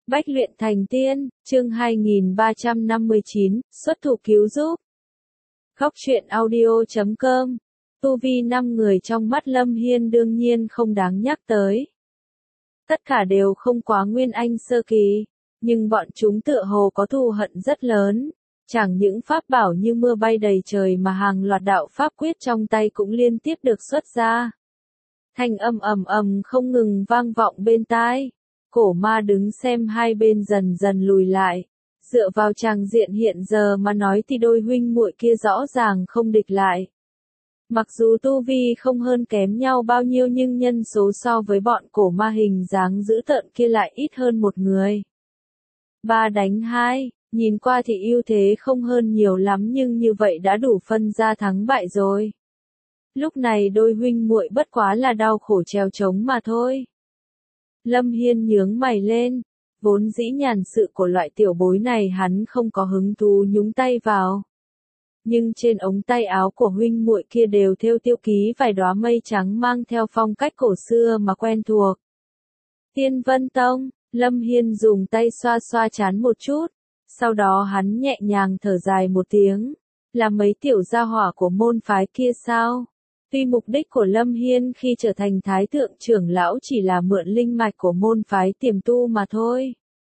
Bách luyện thành tiên, chương 2359, xuất thủ cứu giúp. Khóc chuyện audio.com. Tu vi 5 người trong mắt Lâm Hiên đương nhiên không đáng nhắc tới. Tất cả đều không quá nguyên anh sơ kỳ, nhưng bọn chúng tựa hồ có thù hận rất lớn. Chẳng những pháp bảo như mưa bay đầy trời mà hàng loạt đạo pháp quyết trong tay cũng liên tiếp được xuất ra. Thanh âm ầm ầm không ngừng vang vọng bên tai. Cổ ma đứng xem hai bên dần dần lùi lại. Dựa vào tràng diện hiện giờ mà nói thì đôi huynh muội kia rõ ràng không địch lại. Mặc dù tu vi không hơn kém nhau bao nhiêu nhưng nhân số so với bọn cổ ma hình dáng dữ tợn kia lại ít hơn một người. 3 đánh 2, nhìn qua thì ưu thế không hơn nhiều lắm nhưng như vậy đã đủ phân ra thắng bại rồi. Lúc này đôi huynh muội bất quá là đau khổ trèo trống mà thôi. Lâm Hiên nhướng mày lên, vốn dĩ nhàn sự của loại tiểu bối này hắn không có hứng thú nhúng tay vào. Nhưng trên ống tay áo của huynh muội kia đều thêu tiêu ký vài đóa mây trắng mang theo phong cách cổ xưa mà quen thuộc. Tiên Vân Tông, Lâm Hiên dùng tay xoa xoa trán một chút, sau đó hắn nhẹ nhàng thở dài một tiếng, là mấy tiểu gia hỏa của môn phái kia sao? Tuy mục đích của Lâm Hiên khi trở thành thái thượng trưởng lão chỉ là mượn linh mạch của môn phái tiềm tu mà thôi.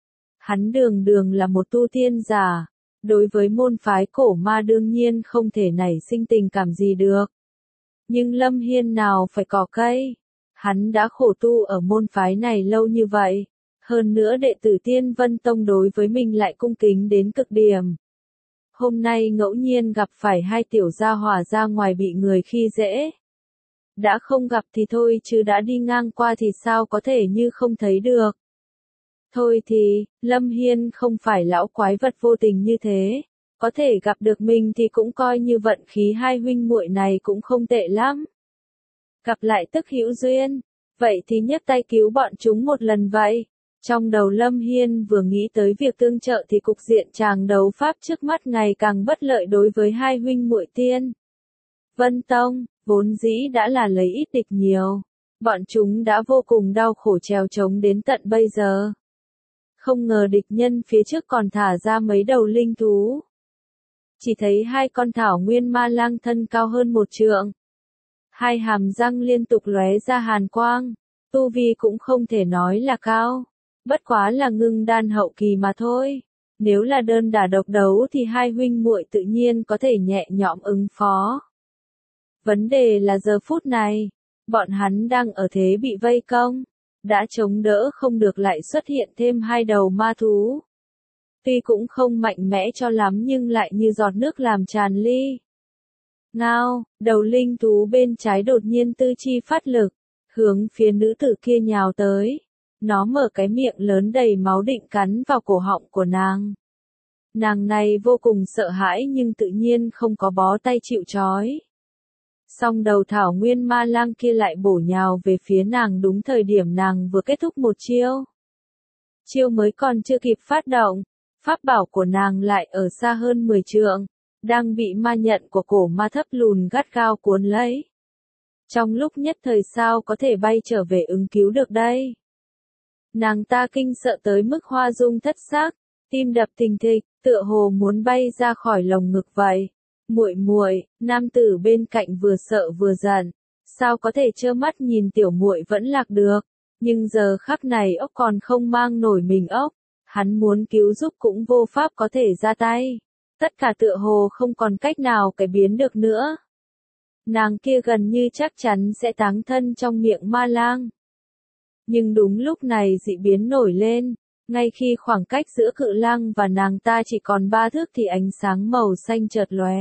Hắn đường đường là một tu tiên giả, đối với môn phái cổ ma đương nhiên không thể nảy sinh tình cảm gì được. Nhưng Lâm Hiên nào phải cỏ cây, hắn đã khổ tu ở môn phái này lâu như vậy, hơn nữa đệ tử Tiên Vân Tông đối với mình lại cung kính đến cực điểm. Hôm nay ngẫu nhiên gặp phải hai tiểu gia hỏa ra ngoài bị người khi dễ. Đã không gặp thì thôi chứ đã đi ngang qua thì sao có thể như không thấy được. Thôi thì, Lâm Hiên không phải lão quái vật vô tình như thế. Có thể gặp được mình thì cũng coi như vận khí hai huynh muội này cũng không tệ lắm. Gặp lại tức hữu duyên, vậy thì nhấc tay cứu bọn chúng một lần vậy. Trong đầu Lâm Hiên vừa nghĩ tới việc tương trợ thì cục diện tràng đấu pháp trước mắt ngày càng bất lợi đối với hai huynh muội Tiên Vân Tông, vốn dĩ đã là lấy ít địch nhiều. Bọn chúng đã vô cùng đau khổ trèo trống đến tận bây giờ. Không ngờ địch nhân phía trước còn thả ra mấy đầu linh thú. Chỉ thấy hai con thảo nguyên ma lang thân cao hơn 1 trượng. Hai hàm răng liên tục lóe ra hàn quang, tu vi cũng không thể nói là cao. Bất quá là ngưng đan hậu kỳ mà thôi. Nếu là đơn đả độc đấu thì hai huynh muội tự nhiên có thể nhẹ nhõm ứng phó. Vấn đề là giờ phút này, bọn hắn đang ở thế bị vây công. Đã chống đỡ không được lại xuất hiện thêm hai đầu ma thú. Tuy cũng không mạnh mẽ cho lắm nhưng lại như giọt nước làm tràn ly. Ngao, đầu linh thú bên trái đột nhiên tư chi phát lực, hướng phía nữ tử kia nhào tới. Nó mở cái miệng lớn đầy máu định cắn vào cổ họng của nàng. Nàng này vô cùng sợ hãi nhưng tự nhiên không có bó tay chịu trói. Song đầu thảo nguyên ma lang kia lại bổ nhào về phía nàng đúng thời điểm nàng vừa kết thúc một chiêu. Chiêu mới còn chưa kịp phát động, pháp bảo của nàng lại ở xa hơn 10 trượng, đang bị ma nhận của cổ ma thấp lùn gắt gao cuốn lấy. Trong lúc nhất thời sao có thể bay trở về ứng cứu được đây? Nàng ta kinh sợ tới mức hoa dung thất xác, tim đập thình thịch, tựa hồ muốn bay ra khỏi lồng ngực vậy. Muội muội, nam tử bên cạnh vừa sợ vừa giận, sao có thể trơ mắt nhìn tiểu muội vẫn lạc được, nhưng giờ khắc này ốc còn không mang nổi mình ốc, hắn muốn cứu giúp cũng vô pháp có thể ra tay, tất cả tựa hồ không còn cách nào cải biến được nữa. Nàng kia gần như chắc chắn sẽ táng thân trong miệng ma lang. Nhưng đúng lúc này dị biến nổi lên, ngay khi khoảng cách giữa cự lang và nàng ta chỉ còn 3 thước thì ánh sáng màu xanh chợt lóe.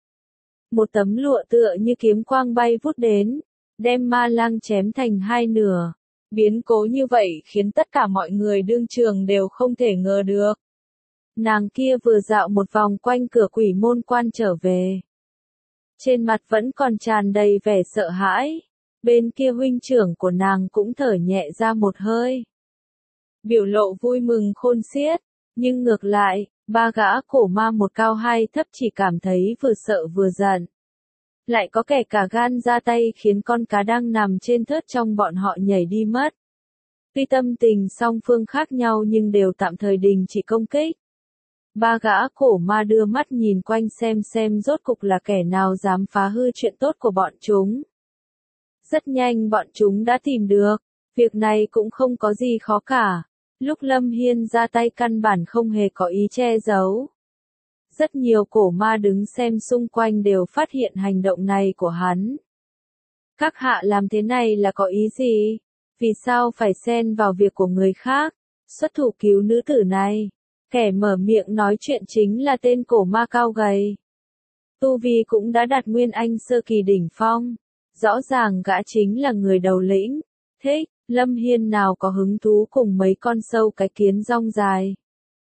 Một tấm lụa tựa như kiếm quang bay vút đến, đem ma lang chém thành 2 nửa. Biến cố như vậy khiến tất cả mọi người đương trường đều không thể ngờ được. Nàng kia vừa dạo một vòng quanh cửa quỷ môn quan trở về. Trên mặt vẫn còn tràn đầy vẻ sợ hãi. Bên kia huynh trưởng của nàng cũng thở nhẹ ra một hơi. Biểu lộ vui mừng khôn xiết, nhưng ngược lại, 3 gã cổ ma một cao hai thấp chỉ cảm thấy vừa sợ vừa giận. Lại có kẻ cả gan ra tay khiến con cá đang nằm trên thớt trong bọn họ nhảy đi mất. Tuy tâm tình song phương khác nhau nhưng đều tạm thời đình chỉ công kích. Ba gã cổ ma đưa mắt nhìn quanh xem rốt cục là kẻ nào dám phá hư chuyện tốt của bọn chúng. Rất nhanh bọn chúng đã tìm được, việc này cũng không có gì khó cả. Lúc Lâm Hiên ra tay căn bản không hề có ý che giấu. Rất nhiều cổ ma đứng xem xung quanh đều phát hiện hành động này của hắn. Các hạ làm thế này là có ý gì? Vì sao phải xen vào việc của người khác? Xuất thủ cứu nữ tử này. Kẻ mở miệng nói chuyện chính là tên cổ ma cao gầy. Tu vi cũng đã đạt nguyên anh sơ kỳ đỉnh phong. Rõ ràng gã chính là người đầu lĩnh. Thế, Lâm Hiên nào có hứng thú cùng mấy con sâu cái kiến rong dài.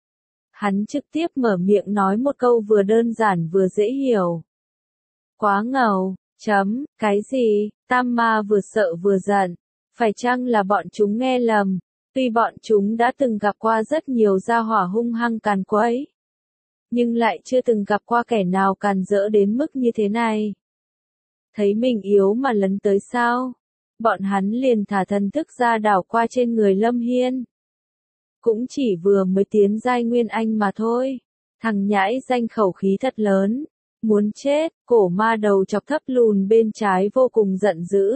Hắn trực tiếp mở miệng nói một câu vừa đơn giản vừa dễ hiểu. Quá ngầu, cái gì, tam ma vừa sợ vừa giận. Phải chăng là bọn chúng nghe lầm? Tuy bọn chúng đã từng gặp qua rất nhiều gia hỏa hung hăng càn quấy, nhưng lại chưa từng gặp qua kẻ nào càn rỡ đến mức như thế này. Thấy mình yếu mà lấn tới sao? Bọn hắn liền thả thần thức ra đảo qua trên người Lâm Hiên. Cũng chỉ vừa mới tiến giai nguyên anh mà thôi. Thằng nhãi danh khẩu khí thật lớn. Muốn chết, cổ ma đầu chọc thấp lùn bên trái vô cùng giận dữ.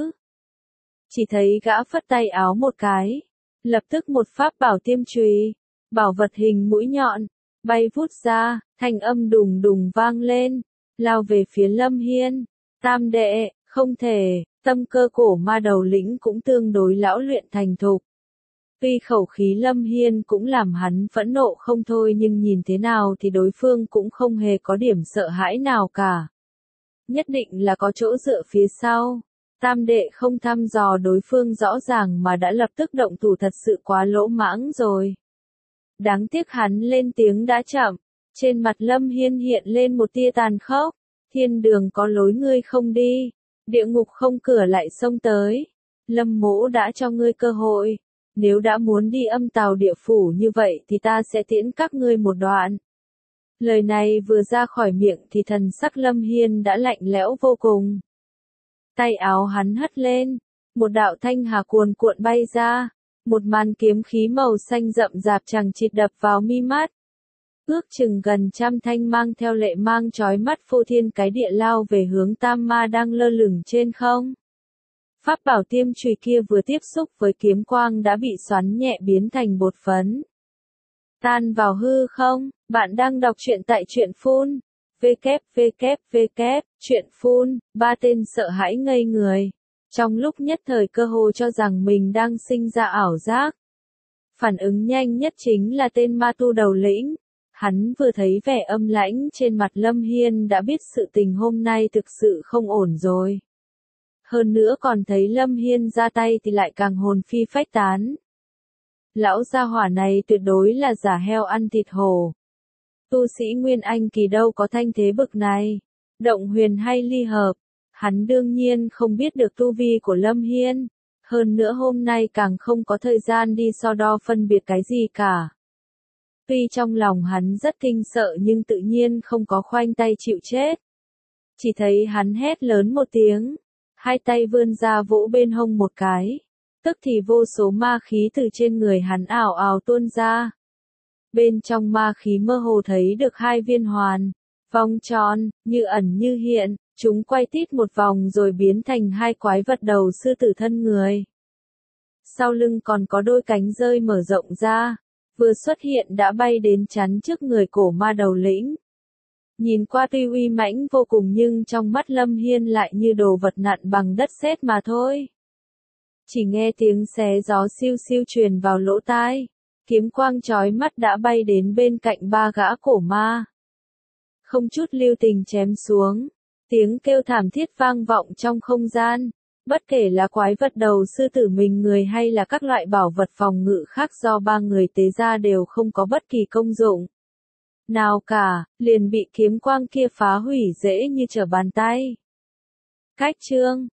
Chỉ thấy gã phất tay áo một cái. Lập tức một pháp bảo tiêm chùy, bảo vật hình mũi nhọn, bay vút ra, thanh âm đùng đùng vang lên, lao về phía Lâm Hiên. Tam đệ, không thể, tâm cơ cổ ma đầu lĩnh cũng tương đối lão luyện thành thục. Tuy khẩu khí Lâm Hiên cũng làm hắn phẫn nộ không thôi nhưng nhìn thế nào thì đối phương cũng không hề có điểm sợ hãi nào cả. Nhất định là có chỗ dựa phía sau. Tam đệ không thăm dò đối phương rõ ràng mà đã lập tức động thủ thật sự quá lỗ mãng rồi. Đáng tiếc hắn lên tiếng đã chậm. Trên mặt Lâm Hiên hiện lên một tia tàn khốc. Thiên đường có lối ngươi không đi. Địa ngục không cửa lại xông tới. Lâm mỗ đã cho ngươi cơ hội. Nếu đã muốn đi âm tào địa phủ như vậy thì ta sẽ tiễn các ngươi một đoạn. Lời này vừa ra khỏi miệng thì thần sắc Lâm Hiên đã lạnh lẽo vô cùng. Tay áo hắn hất lên, một đạo thanh hà cuồn cuộn bay ra, một màn kiếm khí màu xanh rậm rạp chằng chịt đập vào mi mắt. Ước chừng gần trăm thanh mang theo lệ mang chói mắt phô thiên cái địa lao về hướng tam ma đang lơ lửng trên không. Pháp bảo tiêm chùy kia vừa tiếp xúc với kiếm quang đã bị xoắn nhẹ biến thành bột phấn. Tan vào hư không, bạn đang đọc truyện tại truyện phun. Truyện phun, ba tên sợ hãi ngây người. Trong lúc nhất thời cơ hồ cho rằng mình đang sinh ra ảo giác. Phản ứng nhanh nhất chính là tên ma tu đầu lĩnh. Hắn vừa thấy vẻ âm lãnh trên mặt Lâm Hiên đã biết sự tình hôm nay thực sự không ổn rồi. Hơn nữa còn thấy Lâm Hiên ra tay thì lại càng hồn phi phách tán. Lão gia hỏa này tuyệt đối là giả heo ăn thịt hổ. Tu sĩ Nguyên Anh kỳ đâu có thanh thế bực này. Động huyền hay ly hợp. Hắn đương nhiên không biết được tu vi của Lâm Hiên. Hơn nữa hôm nay càng không có thời gian đi so đo phân biệt cái gì cả. Tuy trong lòng hắn rất kinh sợ nhưng tự nhiên không có khoanh tay chịu chết. Chỉ thấy hắn hét lớn một tiếng. Hai tay vươn ra vỗ bên hông một cái. Tức thì vô số ma khí từ trên người hắn ảo ảo tuôn ra. Bên trong ma khí mơ hồ thấy được hai viên hoàn, vòng tròn, như ẩn như hiện, chúng quay tít một vòng rồi biến thành hai quái vật đầu sư tử thân người. Sau lưng còn có đôi cánh rơi mở rộng ra, vừa xuất hiện đã bay đến chắn trước người cổ ma đầu lĩnh. Nhìn qua tuy uy mãnh vô cùng nhưng trong mắt Lâm Hiên lại như đồ vật nặn bằng đất sét mà thôi. Chỉ nghe tiếng xé gió siêu siêu truyền vào lỗ tai. Kiếm quang chói mắt đã bay đến bên cạnh ba gã cổ ma. Không chút lưu tình chém xuống. Tiếng kêu thảm thiết vang vọng trong không gian. Bất kể là quái vật đầu sư tử mình người hay là các loại bảo vật phòng ngự khác do ba người tế ra đều không có bất kỳ công dụng nào cả, liền bị kiếm quang kia phá hủy dễ như trở bàn tay. Cách chương